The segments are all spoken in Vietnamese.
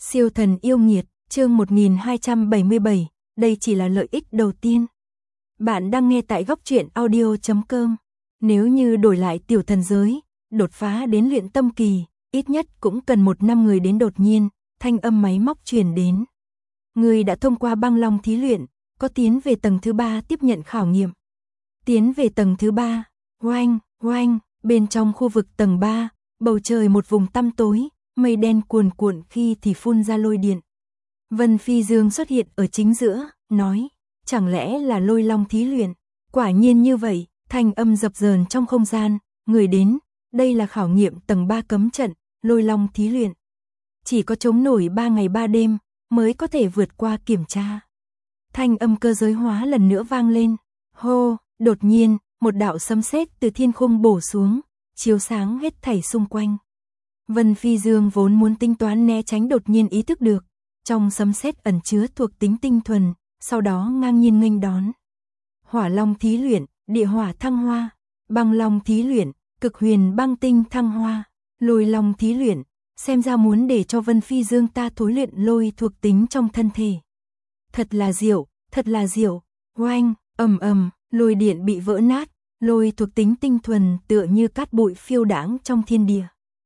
Siêu thần yêu nghiệt, chương 1277, đây chỉ là lợi ích đầu tiên. Bạn đang nghe tại góc truyện audio.com. Nếu như đổi lại tiểu thần giới, đột phá đến luyện tâm kỳ, ít nhất cũng cần 1 năm người đến. Đột nhiên, thanh âm máy móc truyền đến. Người đã thông qua băng long thí luyện, có tiến về tầng thứ 3 tiếp nhận khảo nghiệm. Tiến về tầng thứ 3, oanh, oanh, bên trong khu vực tầng 3, bầu trời một vùng tăm tối, mây đen cuồn cuộn khi thì phun ra lôi điện. Vân Phi Dương xuất hiện ở chính giữa, nói, chẳng lẽ là lôi long thí luyện? Quả nhiên như vậy, thanh âm dập dờn trong không gian, người đến, đây là khảo nghiệm tầng 3 cấm trận, lôi long thí luyện. Chỉ có chống nổi 3 ngày 3 đêm, mới có thể vượt qua kiểm tra. Thanh âm cơ giới hóa lần nữa vang lên, hô, đột nhiên, một đạo sấm sét từ thiên khung bổ xuống, chiếu sáng hết thảy xung quanh. Vân Phi Dương vốn muốn tính toán né tránh, đột nhiên ý thức được, trong sấm sét ẩn chứa thuộc tính tinh thuần, sau đó ngang nhiên nghênh đón. Hỏa long thí luyện, địa hỏa thăng hoa, băng long thí luyện, cực huyền băng tinh thăng hoa, lôi long thí luyện, xem ra muốn để cho Vân Phi Dương ta thối luyện lôi thuộc tính trong thân thể. Thật là diệu, oanh, ầm, lôi điện bị vỡ nát, lôi thuộc tính tinh thuần tựa như cát bụi phiêu đãng trong thiên địa.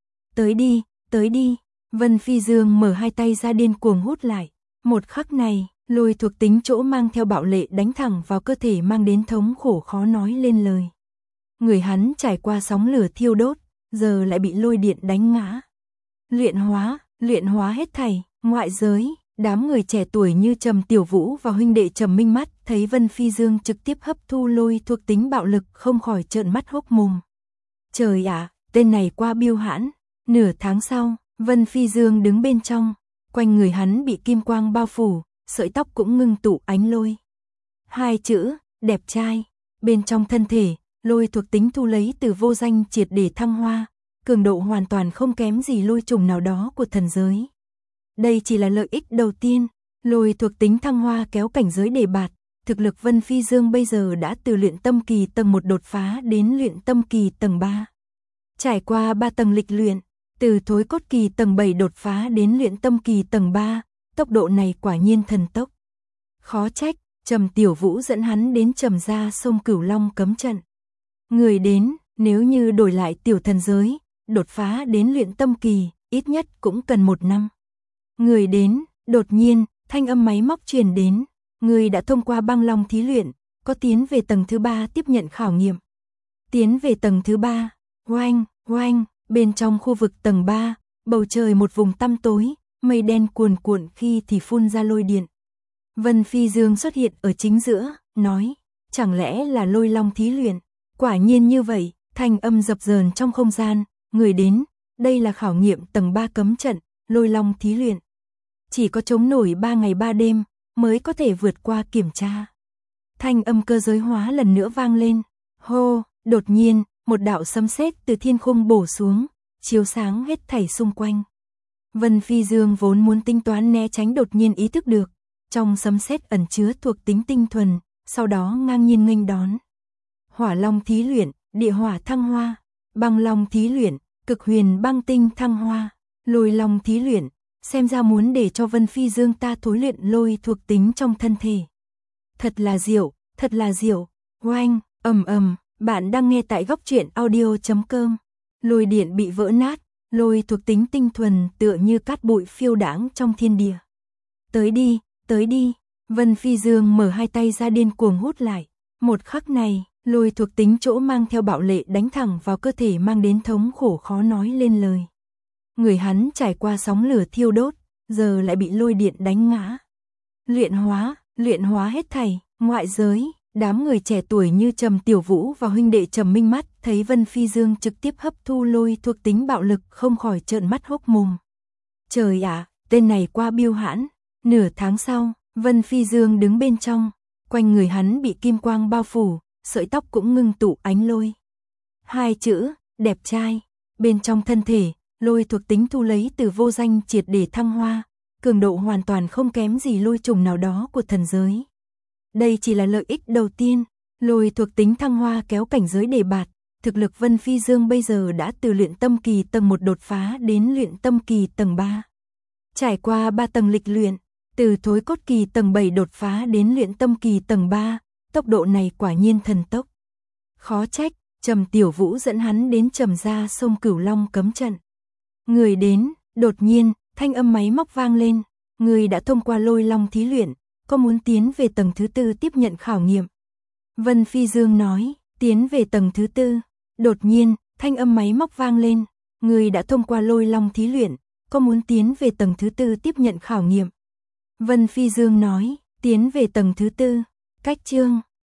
Tới đi, Vân Phi Dương mở hai tay ra điên cuồng hút lại. Một khắc này, lôi thuộc tính chỗ mang theo bạo lệ đánh thẳng vào cơ thể, mang đến thống khổ khó nói lên lời. Người hắn trải qua sóng lửa thiêu đốt, giờ lại bị lôi điện đánh ngã. Luyện hóa hết thảy, ngoại giới, đám người trẻ tuổi như Trầm Tiểu Vũ và huynh đệ Trầm Minh Mắt thấy Vân Phi Dương trực tiếp hấp thu lôi thuộc tính bạo lực không khỏi trợn mắt hốc mồm. Trời ạ, tên này qua biêu hãn. Nửa tháng sau, Vân Phi Dương đứng bên trong, quanh người hắn bị kim quang bao phủ, sợi tóc cũng ngưng tụ ánh lôi. 2 chữ, đẹp trai, bên trong thân thể, lôi thuộc tính thu lấy từ vô danh triệt để thăng hoa, cường độ hoàn toàn không kém gì lôi trùng nào đó của thần giới. Đây chỉ là lợi ích đầu tiên, lôi thuộc tính thăng hoa kéo cảnh giới đề bạt, thực lực Vân Phi Dương bây giờ đã từ luyện tâm kỳ tầng 1 đột phá đến luyện tâm kỳ tầng 3. Trải qua 3 tầng lịch luyện, từ thối cốt kỳ tầng 7 đột phá đến luyện tâm kỳ tầng 3, tốc độ này quả nhiên thần tốc. Khó trách, Trầm Tiểu Vũ dẫn hắn đến Trầm gia sông Cửu Long cấm trận. Người đến, nếu như đổi lại tiểu thần giới, đột phá đến luyện tâm kỳ, ít nhất cũng cần 1 năm. Người đến, đột nhiên, thanh âm máy móc truyền đến, người đã thông qua băng long thí luyện, có tiến về tầng thứ 3 tiếp nhận khảo nghiệm. Tiến về tầng thứ 3, oanh, bên trong khu vực tầng 3, bầu trời một vùng tăm tối, mây đen cuồn cuộn khi thì phun ra lôi điện. Vân Phi Dương xuất hiện ở chính giữa, nói, chẳng lẽ là lôi long thí luyện? Quả nhiên như vậy, thanh âm dập dờn trong không gian, người đến, đây là khảo nghiệm tầng 3 cấm trận, lôi long thí luyện. Chỉ có chống nổi 3 ngày 3 đêm, mới có thể vượt qua kiểm tra. Thanh âm cơ giới hóa lần nữa vang lên, hô, đột nhiên, một đạo sấm sét từ thiên khung bổ xuống, chiếu sáng hết thảy xung quanh. Vân Phi Dương vốn muốn tính toán né tránh, đột nhiên ý thức được, trong sấm sét ẩn chứa thuộc tính tinh thuần, sau đó ngang nhiên nghênh đón. Hỏa long thí luyện, địa hỏa thăng hoa, băng long thí luyện, cực huyền băng tinh thăng hoa, lôi long thí luyện, xem ra muốn để cho Vân Phi Dương ta thối luyện lôi thuộc tính trong thân thể. Thật là diệu, oanh, ầm, bạn đang nghe tại góc truyện audio.com. Lôi điện bị vỡ nát, lôi thuộc tính tinh thuần tựa như cát bụi phiêu đãng trong thiên địa. Tới đi, Vân Phi Dương mở hai tay ra điên cuồng hút lại. Một khắc này, lôi thuộc tính chỗ mang theo bạo lệ đánh thẳng vào cơ thể, mang đến thống khổ khó nói lên lời. Người hắn trải qua sóng lửa thiêu đốt, giờ lại bị lôi điện đánh ngã. Luyện hóa hết thảy, ngoại giới, đám người trẻ tuổi như Trầm Tiểu Vũ và huynh đệ Trầm Minh Mắt thấy Vân Phi Dương trực tiếp hấp thu lôi thuộc tính bạo lực không khỏi trợn mắt hốc mồm. Trời ạ, tên này qua biêu hãn. Nửa tháng sau, Vân Phi Dương đứng bên trong, quanh người hắn bị kim quang bao phủ, sợi tóc cũng ngưng tụ ánh lôi. 2 chữ, đẹp trai, bên trong thân thể, lôi thuộc tính thu lấy từ vô danh triệt để thăng hoa, cường độ hoàn toàn không kém gì lôi trùng nào đó của thần giới. Đây chỉ là lợi ích đầu tiên, lôi thuộc tính thăng hoa kéo cảnh giới đề bạt, thực lực Vân Phi Dương bây giờ đã từ luyện tâm kỳ tầng 1 đột phá đến luyện tâm kỳ tầng 3. Trải qua 3 tầng lịch luyện, từ thối cốt kỳ tầng 7 đột phá đến luyện tâm kỳ tầng 3, tốc độ này quả nhiên thần tốc. Khó trách, Trầm Tiểu Vũ dẫn hắn đến Trầm gia sông Cửu Long cấm trận. Người đến, đột nhiên, thanh âm máy móc vang lên, người đã thông qua Lôi Long thí luyện, có muốn tiến về tầng thứ 4 tiếp nhận khảo nghiệm. Vân Phi Dương nói, tiến về tầng thứ 4, đột nhiên, thanh âm máy móc vang lên, người đã thông qua Lôi Long thí luyện, có muốn tiến về tầng thứ 4 tiếp nhận khảo nghiệm. Vân Phi Dương nói, tiến về tầng thứ 4, cách chương